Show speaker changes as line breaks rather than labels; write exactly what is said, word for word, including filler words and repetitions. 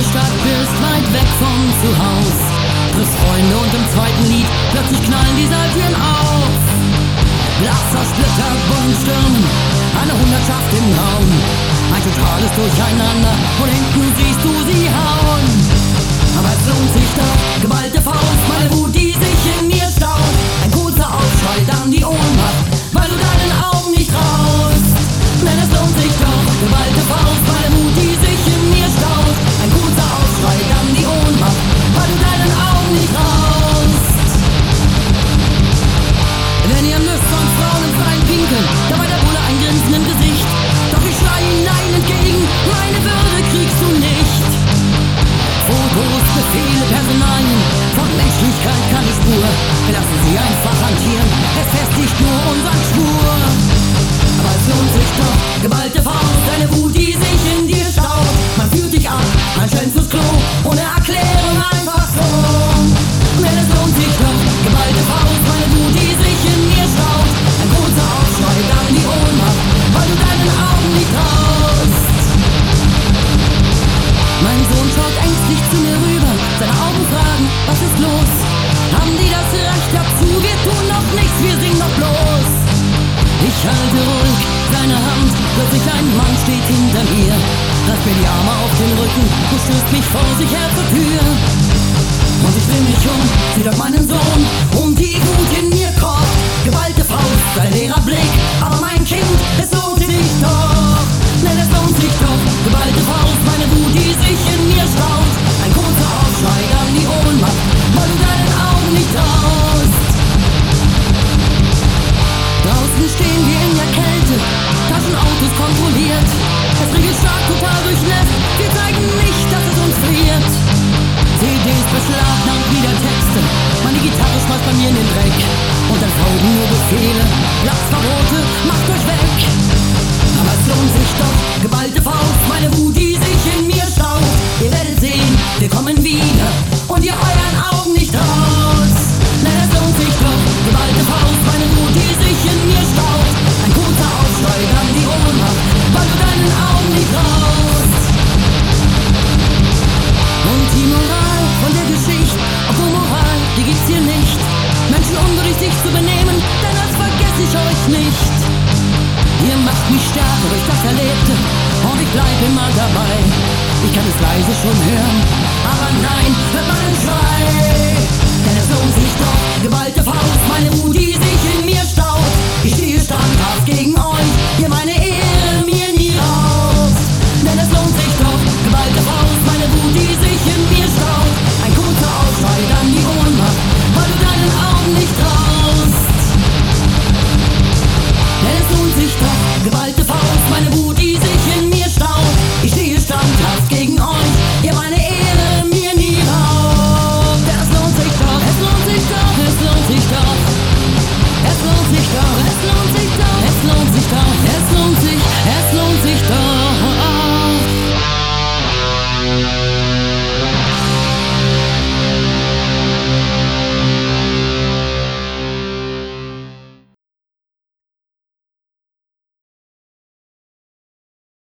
Stadt, bist weit weg von zu Haus. Triffst Freunde und im zweiten Lied plötzlich knallen die Seiltüren auf. Glas zersplittert, Bullen stürmen, eine Hundertschaft im Raum. Ein totales Durcheinander und hinten siehst du sie hauen. Aber es lohnt sich doch, geballte Faust, meine Wut, die sich in mir staut. Ein kurzer Aufschrei, dann die Ohnmacht, weil du deinen Augen nicht traust. Denn es lohnt sich doch, geballte Faust, meine Wut, die sich in mir staut. Ein kurzer Aufschrei, dann die Ohnmacht, weil du deinen Augen nicht traust. Wenn ihr müsst, sonst Frauen im Freien pinkeln, dabei der Bulle ein Grinsen im Gesicht. Doch ich schrei hinein entgegen, meine Würde kriegst du nicht. Fotos, Befehle, Personalien, von Menschlichkeit keine Spur. Wir lassen sie einfach hantieren, es festigt nur unseren Schwur. Aber es lohnt sich doch, geballte Faust, deine Wut, die sich in dir staut. Man fühlt dich ab, ein Schelm fürs Klo, ohne Erklärung einfach so. Denn es lohnt sich doch, geballte Faust, meine Wut, die sich in mir staut. Ein kurzer Aufschrei, dann die Ohnmacht, weil du deinen Augen nicht traust. Mein Sohn schaut ängstlich zu mir rüber, seine Augen fragen, was ist los? Haben die das Recht dazu? Wir tun noch nichts, wir singen noch bloß. Ich halte ruhig seine Hand, plötzlich ein Mann steht hinter mir, reißt mir die Arme auf den Rücken und stößt mich vor sich her zur Tür. Und ich dreh mich um, sieh dort meinen Sohn und die Wut in mir kocht. Geballte Faust, sein leerer Blick, aber mein Kind, es lohnt sich doch. Denn es lohnt sich doch, geballte Faust, meine Wut, die sich in mir staut. Ein kurzer Aufschrei, dann die Ohnmacht, weil du deinen Augen nicht traust. Draußen stehen wir in der Kälte, Taschenautos kontrolliert. Es regelt stark, total durchnässt, wir zeigen nicht, dass es uns friert. C Ds beschlagnahmt wieder Texte, meine Gitarre schmeißt bei mir in den Dreck. Und dann folgen nur Befehle, Platzverbote, macht euch weg. Aber es lohnt sich doch, geballte Faust, meine Wut, die sich in mir staut. Ihr werdet sehen, wir kommen wieder und ihr euren Augen nicht traut. Denn es lohnt sich doch, geballte Faust, meine Wut, die sich in mir staut. Ein kurzer Aufschrei, dann die Ohnmacht, weil du deinen Augen nicht traust. Und die Moral von der Geschichte, obwohl Moral, die gibt's hier nicht. Menschen unrichtig zu benehmen, denn das vergesse ich euch nicht. Ihr macht mich stärker durch das Erlebte und ich bleib immer dabei. Ich kann es leise schon hören, aber nein, hört meinen Schrei. Denn es lohnt sich doch, geballte Faust.